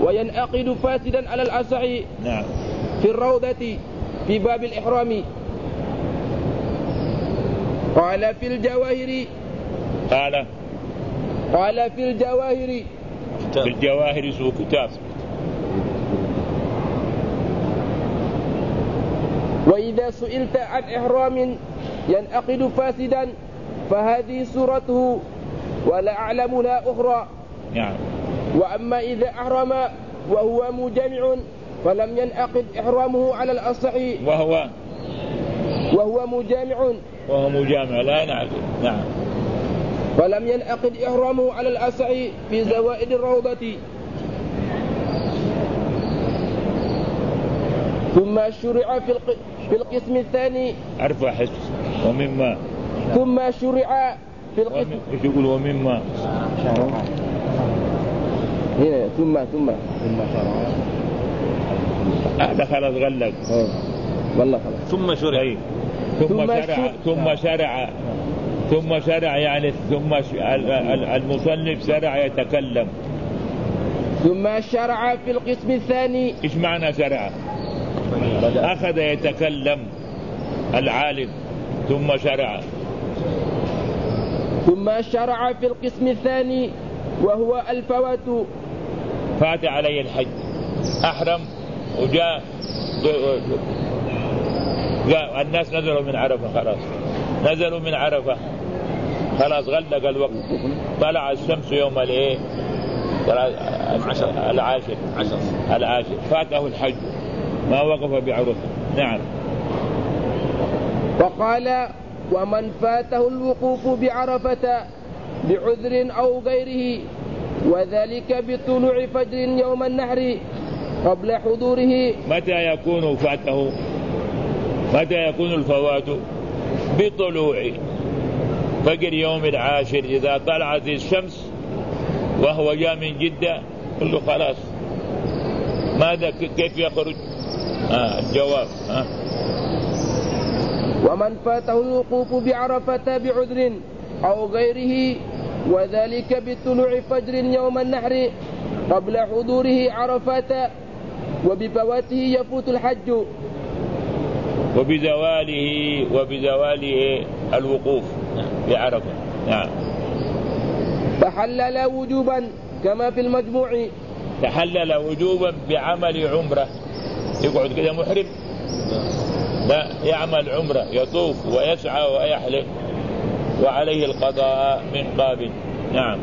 وينعقد فاسدا على الأصح نعم في الروضة في باب الإحرام. قال في الجواهر في الجواهر سوء كتاب. وإذا سئلت عن إحرام ينعقد فاسدا فهذه سورته ولا أعلم لا أخرى. نعم. وأما إذا أحرم وهو مجامع فلم ينعقد إحرامه على الأصح وهو مجامع لا ينعقد. نعم. فلم ينعقد إحرامه على الأصح في زوائد الروضة. ثم شرع في القسم الثاني أرفع حس ومما ثم شرع في القسم يقول ومما هنا ثم هذا خلاص غلق والله خلاص. ثم شرع يعني ثم المصنف شرع يتكلم. ثم شرع في القسم الثاني. إيش معنى شرع؟ أخذ يتكلم العالم ثم شرع في القسم الثاني وهو الفوات. فات علي الحج أحرم وجاء الناس نزلوا من عرفة خلاص غلق الوقت. طلع الشمس يوم العاشر فاته الحج ما وقف بعرفة. نعم. وقال ومن فاته الوقوف بعرفة بعذر أو غيره وذلك بطلوع فجر يوم النحر قبل حضوره. متى يكون الفوات؟ بطلوع فجر يوم العاشر. إذا طلعت الشمس وهو جاء من جدة قل له خلاص. ماذا كيف يخرج؟ الجواب ومن فاته الوقوف بعرفة بعذر أو غيره وذلك بطلوع فجر يوم النحر قبل حضوره عرفات وبفواته يفوت الحج وبزواله الوقوف بعرفة. نعم. تحلل وجوبا كما في المجموع. تحلل وجوبا بعمل عمرة. يقعد كده محرم؟ لا، يعمل عمرة يطوف ويسعى ويحلق وعليه القضاء من قابل. نعم.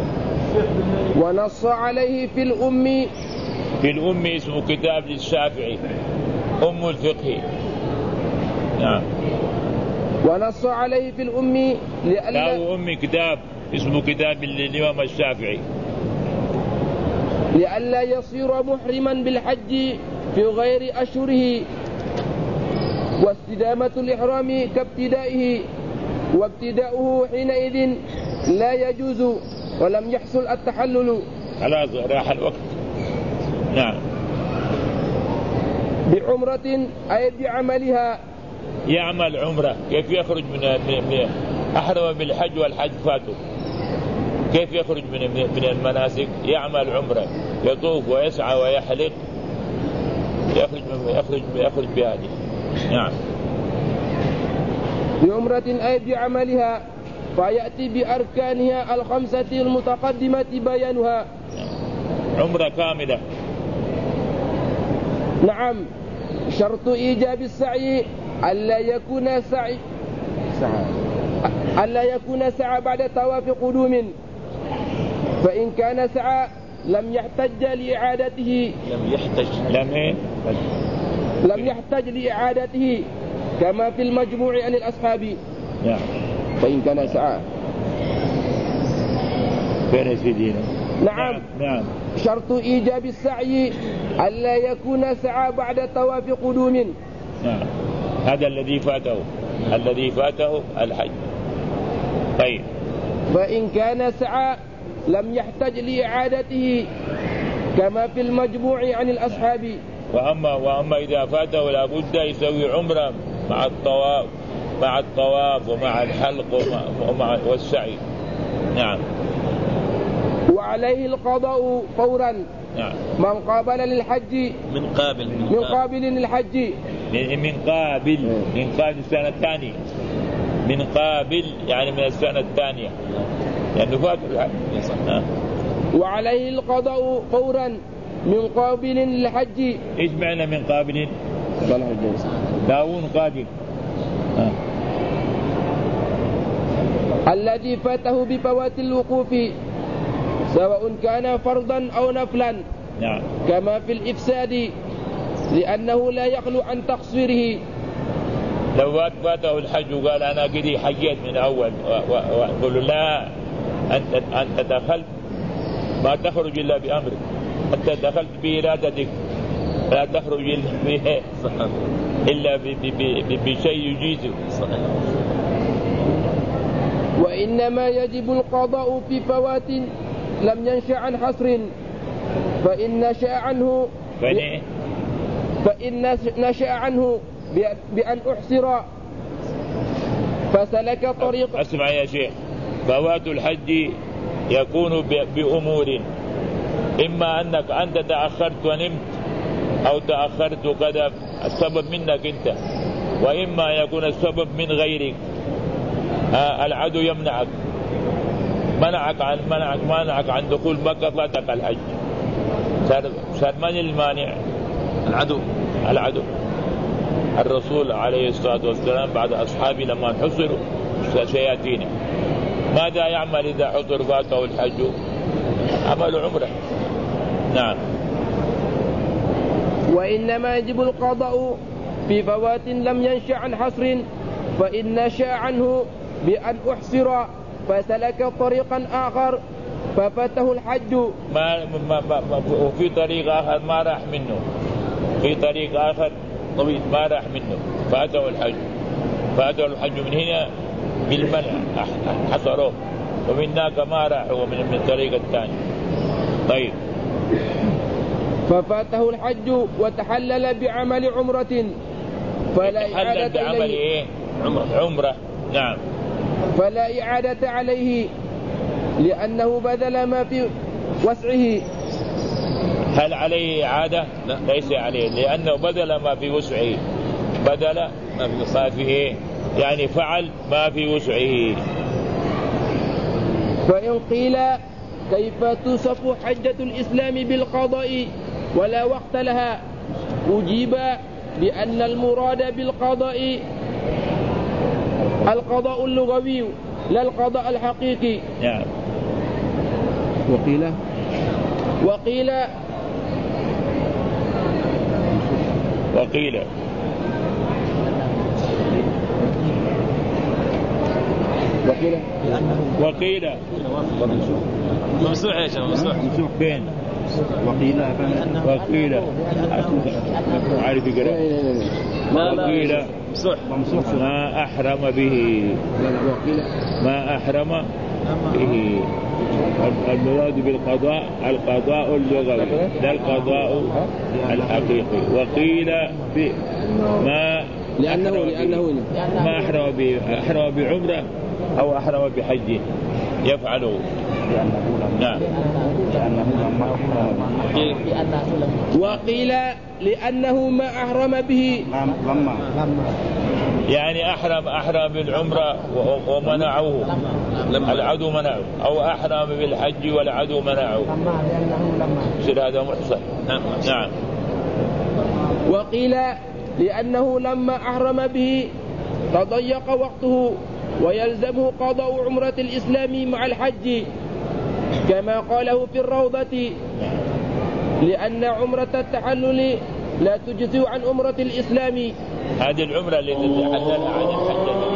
ونص عليه في الأم اسمه كتاب للشافعي أم الفقه. نعم. ونص عليه في الأم لأن كتاب اسمه كتاب للإمام الشافعي لئلا يصير محرما بالحج في غير أشهره واستدامة الإحرام كابتدائه وابتداؤه حينئذ لا يجوز ولم يحصل التحلل. خلاص راح الوقت. نعم. بعمرة أي بعملها. يعمل عمرة. كيف يخرج من أحرم بالحج والحج فاته؟ كيف يخرج من المناسك؟ يعمل عمرة يطوف ويسعى ويحلق يخرج بهذه. نعم. بعمرة أي بعملها فيأتي بأركانها الخمسة المتقدمة بيانها. عمرة كاملة. نعم. شرط إيجاب السعي ألا يكون سعى بعد طواف قدوم فإن كان سعى لم يحتج لإعادته. لم يحتج لإعادته كما في المجموع عن الأصحاب. فإن كان سعى فين سيدنا. نعم. شرط إيجاب السعي ألا يكون سعى بعد طواف قدوم. نعم. هذا الذي فاته الحج. طيب. فإن كان سعى لم يحتج لإعادته كما في المجموع عن الأصحاب. وأما إذا فاته لابد يسوي عمرة مع الطواف ومع الحلق والسعي. نعم. وعليه القضاء فورا نعم. من قابل للحج من قابل للحج من قابل السنة الثانية، من قابل يعني من السنة الثانية يعني فات الحج. وعليه القضاء فورا من قابل للحج. ايش معنى من قابل؟ داون قادم. الذي فاته بفوات الوقوف سواء كان فرضا أو نفلا. نعم. كما في الإفساد لأنه لا يخلو عن تقصيره. لو فاته الحج وقال أنا قدي حجيت من أول وقالوا لا أنت دخلت ما تخرج إلا بأمرك، أنت دخلت بإرادتك لا تخرج إلا بشيء يجيزه. وإنما يجب القضاء في فوات لم ينشأ عن حصر، فإن نشأ عنه بأن أحصر فسلك طريق. اسمع يا شيخ، فوات الحج يكون بأمور، إما أنك أنت تأخرت ونمت أو تأخرت وكذا السبب منك أنت، وإما يكون السبب من غيرك. العدو يمنعك، منعك عن دخول مكة فاتك الحج، صار من المانع؟ العدو. الرسول عليه الصلاة والسلام بعد أصحابه لما حصروا شياطين ماذا يعمل إذا حصر فاته الحج؟ عمل عمره. نعم. وإنما يجب القضاء في فوات لم ينشأ عن حصر، فإن نشأ عنه بأن أحصر فسلك طريقا آخر ففاته الحج. وفي طريق آخر ما راح منه، في طريق آخر طويل ما راح منه فاته الحج من هنا بالمنع حصروه، ومن هناك ما راح هو من الطريق الثاني. طيب. ففاته الحج وتحلل بعمل عمرة فلا إعادة بعمل إيه؟ عمرة. نعم. فلا إعادة عليه لأنه بذل ما في وسعه. هل عليه إعادة؟ لا. ليس عليه، لأنه بذل ما في وسعه، بذل ما في إيه؟ يعني فعل ما في وسعه. فإن قيل كيف توصف حجة الإسلام بالقضاء ولا وقت لها، أجيب بأن المراد بالقضاء القضاء اللغوي لا القضاء الحقيقي. نعم. وقيل ممسوح يا شيخ، ممسوح فين؟ وقيل عارف يقرأ. وقيل ما أحرم به، ما أحرم به. المراد بالقضاء القضاء اللغوي لا القضاء الحقيقي. وقيل ما لأنه ما أحرم بعمرة أو أحرم بحج يفعله. نعم. وقيل لأنه ما أحرم به، يعني أحرم بالعمرة ومنعوه العدو منعه، أو أحرم بالحج والعدو منعه، يصير هذا محصن. نعم. وقيل لأنه لما أحرم به تضيق وقته ويلزمه قضاء عمرة الإسلام مع الحج كما قاله في الروضة، لأن عمرة التحلل لا تجزئ عن عمرة الإسلام. هذه العمرة التي تحلل عن الحج